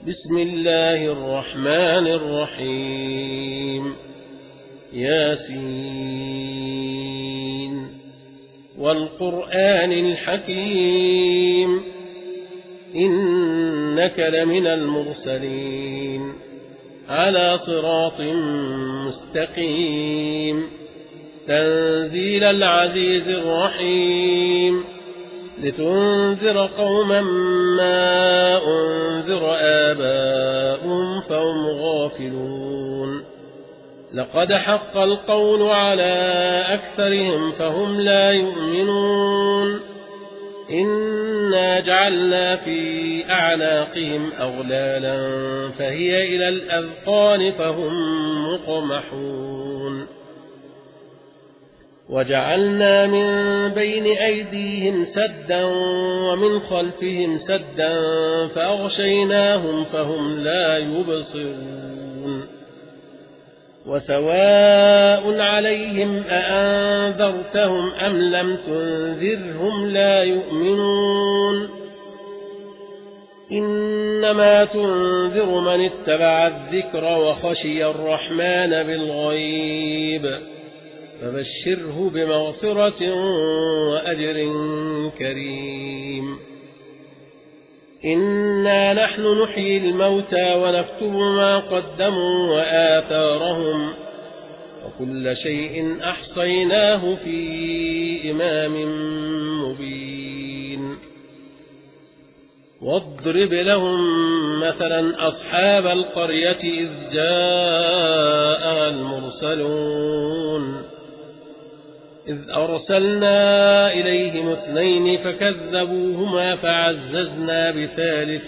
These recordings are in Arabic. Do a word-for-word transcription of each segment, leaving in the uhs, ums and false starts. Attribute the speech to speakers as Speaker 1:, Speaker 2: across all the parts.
Speaker 1: بسم الله الرحمن الرحيم ياسين والقرآن الحكيم إنك لمن المرسلين على صراط مستقيم تنزيل العزيز الرحيم لتنذر قوما ما أنذر آباؤهم فهم غافلون لقد حق القول على أكثرهم فهم لا يؤمنون إنا جعلنا في أعناقهم أغلالا فهي إلى الأذقان فهم مقمحون وجعلنا من بين أيديهم سدا ومن خلفهم سدا فأغشيناهم فهم لا يبصرون وسواء عليهم أأنذرتهم أم لم تنذرهم لا يؤمنون إنما تنذر من اتبع الذكر وخشي الرحمن بالغيب فبشره بمغفرة وأجر كريم إنا نحن نحيي الموتى ونكتب ما قدموا وآثارهم وكل شيء أحصيناه في إمام مبين واضرب لهم مثلا أصحاب القرية إذ جاء المرسلون إذ أرسلنا إليهم اثنين فكذبوهما فعززنا بثالث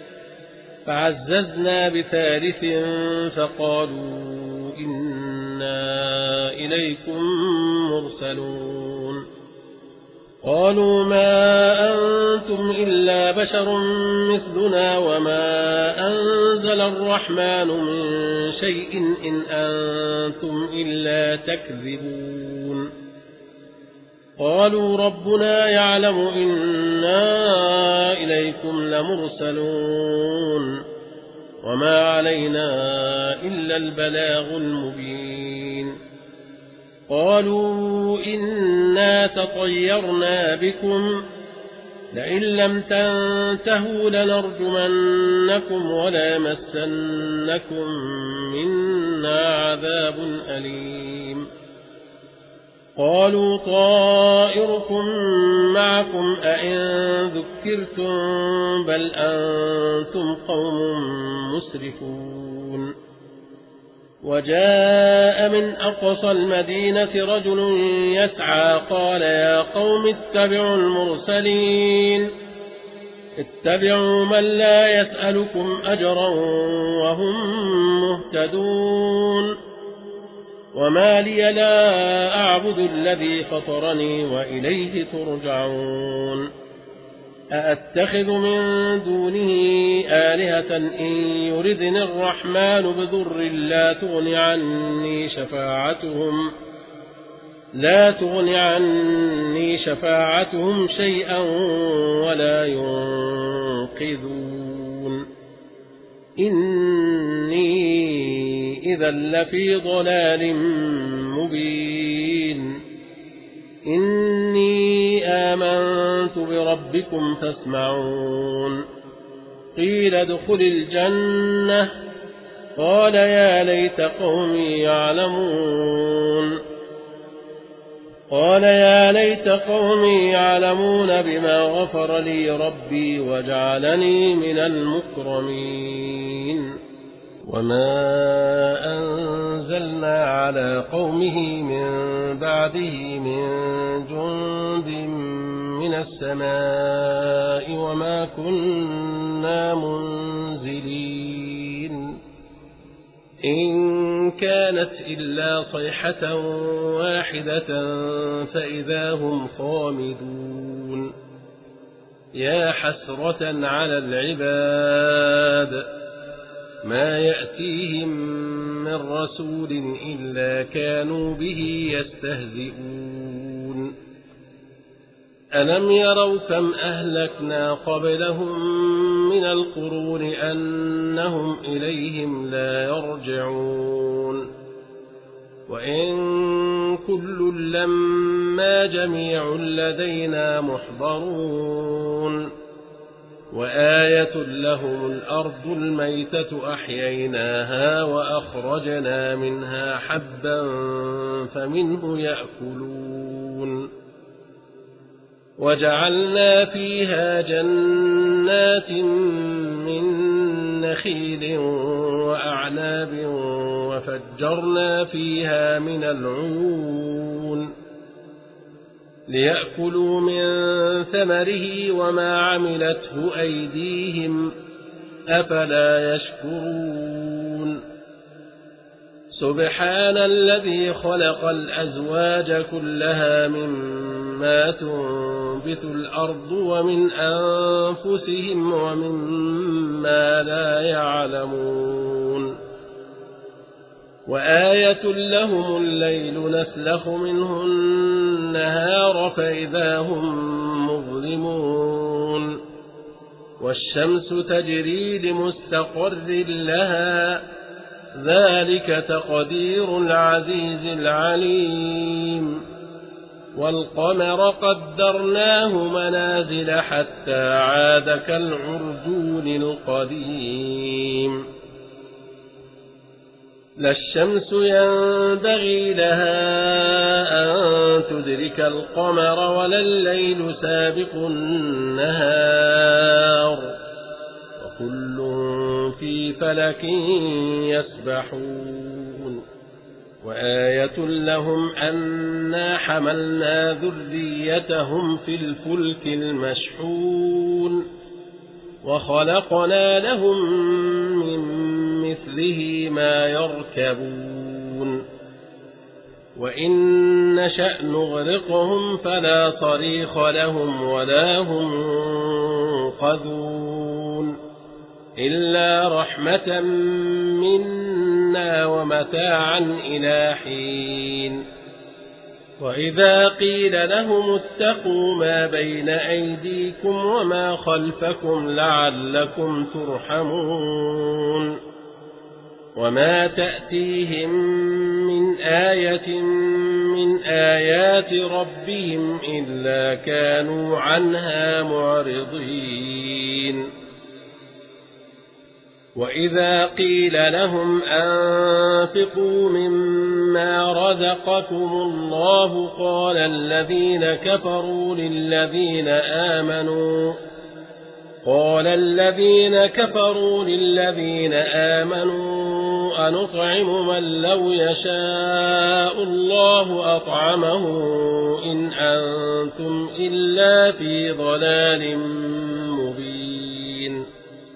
Speaker 1: فعززنا بثالث فقالوا إنا إليكم مرسلون قالوا ما أنتم إلا بشر مثلنا وما أنزل الرحمن من شيء إن أنتم إلا تكذبون قالوا ربنا يعلم إنا إليكم لمرسلون وما علينا إلا البلاغ المبين قالوا إنا تطيرنا بكم لئن لم تنتهوا لنرجمنكم وليمسنكم منا عذاب أليم قالوا طائركم معكم أئن ذكرتم بل أنتم قوم مسرفون وجاء من أقصى المدينة رجل يسعى قال يا قوم اتبعوا المرسلين اتبعوا من لا يسألكم أجرا وهم مهتدون وما لي لا أعبد الذي فطرني وإليه ترجعون أأتخذ من دونه آلهة إن يردني الرحمن بضر لا تغن عني شفاعتهم لا تغن عني شفاعتهم شيئا ولا ينقذون إني إذا لفي ضلال مبين إني آمنت بربكم فاسمعون قيل ادخل الجنة قال يا ليت قومي يعلمون قال يا ليت قومي يعلمون بما غفر لي ربي وجعلني من المكرمين وما أنزلنا على قومه من بعده من جند من السماء وما كنا منزلين إن كانت إلا صيحة واحدة فإذا هم خامدون يا حسرة على العباد ما يأتيهم من رسول إلا كانوا به يستهزئون ألم يروا كم أهلكنا قبلهم من القرون أنهم إليهم لا يرجعون وإن كل لما جميع لدينا محضرون وآية لهم الأرض الميتة أحييناها وأخرجنا منها حبا فمنه يأكلون وجعلنا فيها جنات من نخيل وأعناب وفجرنا فيها من العيون ليأكلوا من ثمره وما عملته أيديهم أفلا يشكرون سبحان الذي خلق الأزواج كلها مما تنبت الأرض ومن أنفسهم ومما لا يعلمون وآية لهم الليل نسلخ منه النهار فإذا هم مظلمون والشمس تجري لمستقر لها ذلك تقدير العزيز العليم والقمر قدرناه منازل حتى عاد كالعرجون القديم لا الشمس ينبغي لها أن تدرك القمر ولا الليل سابق النهار وكل في فلك يسبحون وآية لهم أنا حملنا ذريتهم في الفلك المشحون وخلقنا لهم من مثله ما يركبون وإن نشأ نغرقهم فلا صريخ لهم ولا هم ينقذون إلا رحمة منا ومتاعا إلى حين وإذا قيل لهم اتقوا ما بين أيديكم وما خلفكم لعلكم ترحمون وما تأتيهم من آية من آيات ربهم إلا كانوا عنها معرضين وإذا قيل لهم أنفقوا مما رزقكم الله قال الذين كفروا للذين آمنوا قال الذين كفروا للذين آمنوا أنطعم من لو يشاء الله أطعمه إن أنتم إلا في ضلال مبين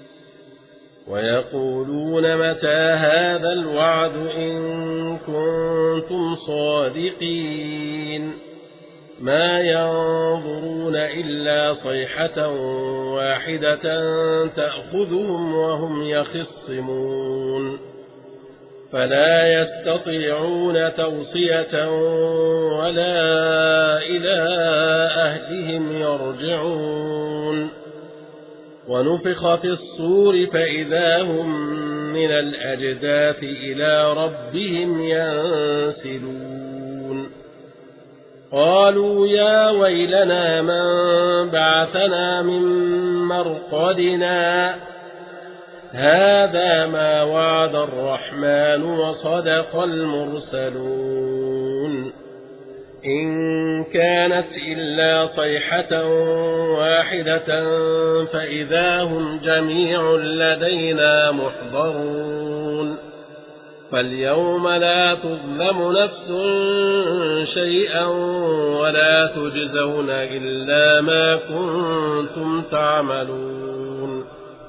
Speaker 1: ويقولون متى هذا الوعد إن كنتم صادقين ما ينظرون إلا صيحة واحدة تأخذهم وهم يخصمون فلا يستطيعون توصية ولا إلى أهلهم يرجعون ونفخ في الصور فإذا هم من الأجداث إلى ربهم ينسلون قالوا يا ويلنا من بعثنا من مرقدنا هذا ما وعد الرحمن وصدق المرسلون إن كانت إلا صيحة واحدة فإذا هم جميع لدينا محضرون فاليوم لا تظلم نفس شيئا ولا تجزون إلا ما كنتم تعملون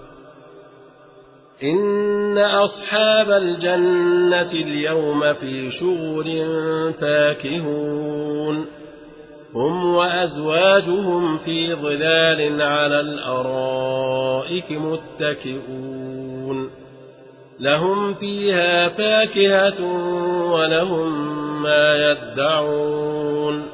Speaker 1: إن أصحاب الجنة اليوم في شغل فاكهون هم وأزواجهم في ظلال على الأرائك متكئون لهم فيها فاكهة ولهم ما يدعون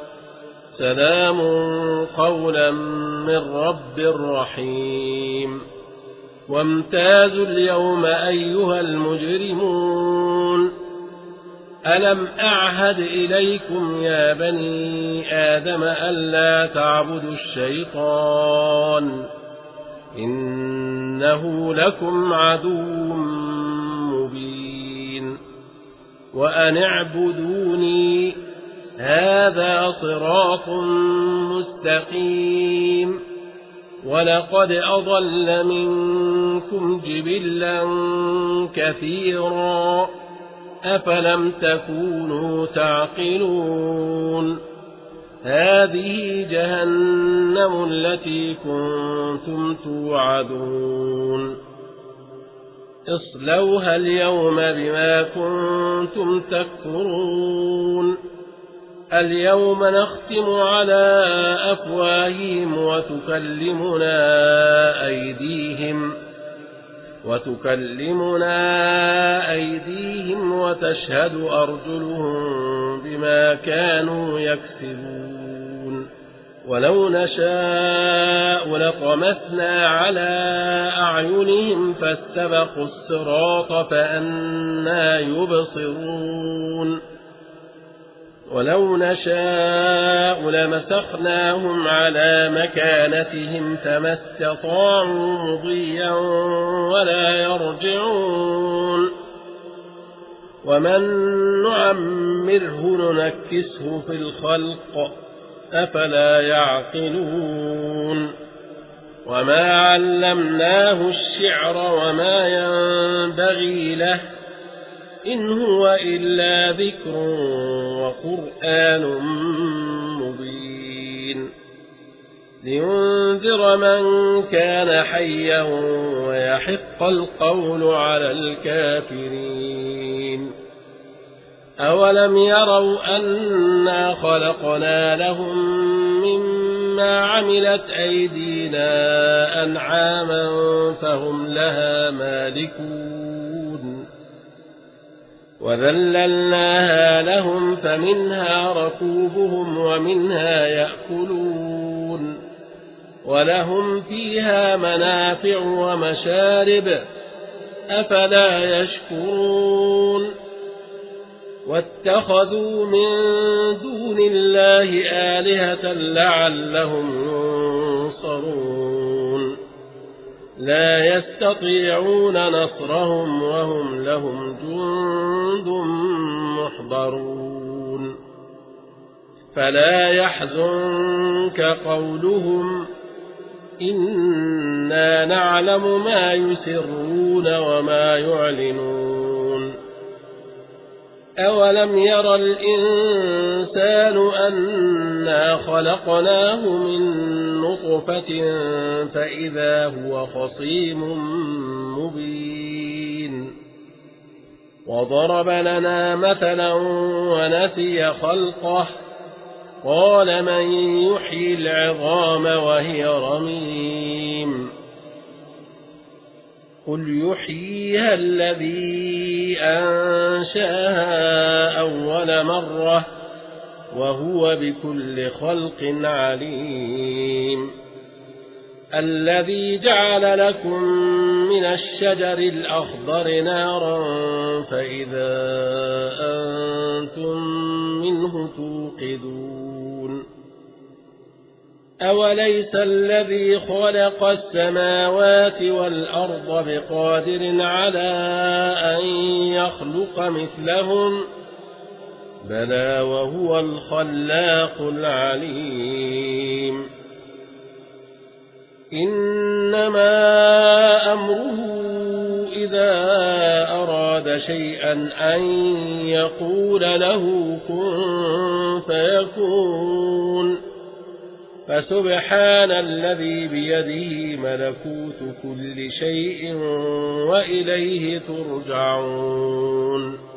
Speaker 1: سلام قولا من رب رحيم وامتازوا اليوم أيها المجرمون ألم أعهد إليكم يا بني آدم ألا تعبدوا الشيطان إنه لكم عدو مبين وأن اعبدوني هذا صراط مستقيم ولقد أضل منكم جبلا كثيرا أفلم تكونوا تعقلون هذه جهنم التي كنتم توعدون اصلوها اليوم بما كنتم تكفرون اليوم نختم على أفواههم وتكلمنا أيديهم وتكلمنا أيديهم وتشهد أرجلهم بما كانوا يكسبون ولو نشاء لطمسنا على أعينهم فاستبقوا الصراط فأنى يبصرون ولو نشاء لمسخناهم على مكانتهم فما استطاعوا مضيا ولا يرجعون ومن نعمره ننكسه في الخلق أفلا يعقلون وما علمناه الشعر وما ينبغي له إن هو إلا ذكر وقرآن مبين لينذر من كان حيا ويحق القول على الكافرين أولم يروا أنا خلقنا لهم مما عملت أيدينا أنعاما فهم لها مالكون وذللناها لهم فمنها ركوبهم ومنها يأكلون ولهم فيها منافع ومشارب أفلا يشكرون واتخذوا من دون الله آلهة لعلهم ينصرون لا يستطيعون نصرهم وهم لهم جند محضرون فلا يحزنك قولهم إنا نعلم ما يسرون وما يعلنون أولم ير الإنسان أنا خلقناه من نطفة فإذا هو خصيم مبين وضرب لنا مثلا ونسي خلقه قال من يحيي العظام وهي رميم قل يحييها الذي أنشاها أول مرة وهو بكل خلق عليم الذي جعل لكم من الشجر الأخضر نارا فإذا أنتم منه توقدون أوليس الذي خلق السماوات والأرض بقادر على أن يخلق مثلهم بلى وهو الخلاق العليم إنما أمره إذا أراد شيئا أن يقول له كن فيكون فسبحان الذي بيده ملكوت كل شيء وإليه ترجعون